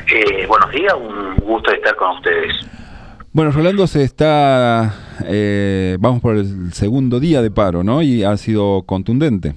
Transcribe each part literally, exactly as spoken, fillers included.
Eh, buenos días, un gusto estar con ustedes. Bueno, Rolando, se está, eh, vamos por el segundo día de paro, ¿no? Y ha sido contundente.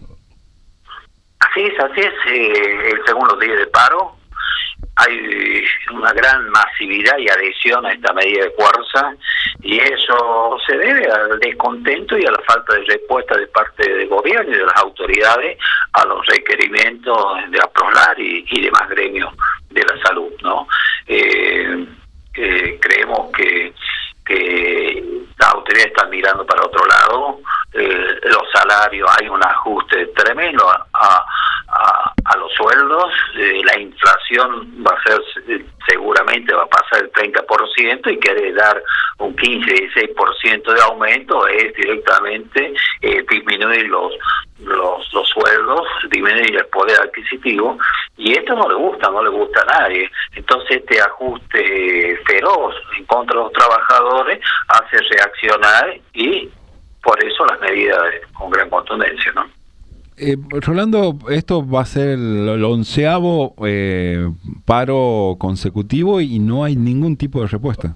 Así es, así es, eh, el segundo día de paro. Hay una gran masividad y adhesión a esta medida de fuerza, y eso se debe al descontento y a la falta de respuesta de parte del gobierno y de las autoridades a los requerimientos de APROSLAR y, y demás gremios de la salud, ¿no? Eh, eh, creemos que, que las autoridades están mirando para otro lado. Eh, los salarios, hay un ajuste tremendo a, a, a, a los sueldos. Eh, la inflación va a ser, seguramente va a pasar el treinta por ciento, y quiere dar un quince, dieciséis por ciento de aumento, es directamente eh, disminuir los, los los sueldos, disminuir el poder adquisitivo, y esto no le gusta, no le gusta a nadie. Entonces este ajuste feroz en contra de los trabajadores hace reaccionar, y por eso las medidas con gran contundencia, ¿no? Eh, Rolando, esto va a ser el, el onceavo eh, paro consecutivo y no hay ningún tipo de respuesta.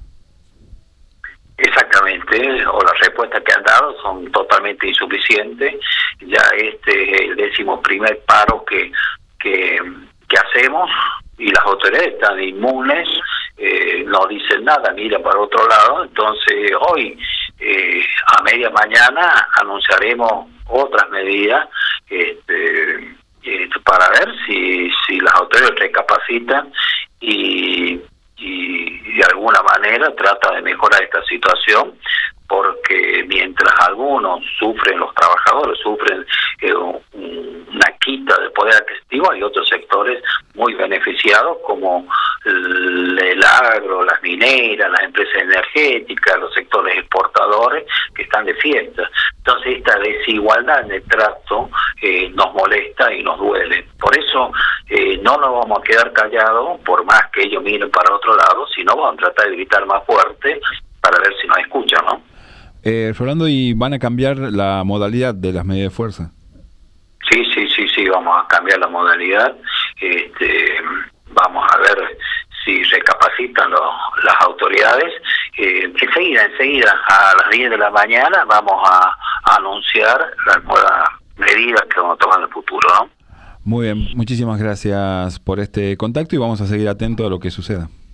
Exactamente, o las respuestas que han dado son totalmente insuficientes. Ya este es el décimo primer paro que, que, que hacemos, y las autoridades están inmunes, eh, no dicen nada, miran para otro lado. Entonces hoy, eh, a media mañana, anunciaremos otras medidas este, este, para ver si, si las autoridades recapacitan y, y de alguna manera trata de mejorar esta situación, porque mientras algunos sufren, los trabajadores sufren eh, un, una quita de poder adquisitivo, hay otros sectores muy beneficiados, como el, el agro, las mineras, las empresas energéticas, los sectores exportadores, que están de fiesta. Entonces esta desigualdad en el trato eh, nos molesta y nos duele. Por eso eh, no nos vamos a quedar callados, por más que ellos miren para otro lado, sino vamos a tratar de gritar más fuerte para ver si nos escuchan, ¿no? Eh, Rolando, ¿y van a cambiar la modalidad de las medidas de fuerza? Sí, sí, sí, sí, vamos a cambiar la modalidad. Este, vamos a ver si recapacitan los, las autoridades. Eh, enseguida, enseguida, a las diez de la mañana, vamos a, a anunciar las nuevas medidas que vamos a tomar en el futuro, ¿no? Muy bien, muchísimas gracias por este contacto y vamos a seguir atentos a lo que suceda.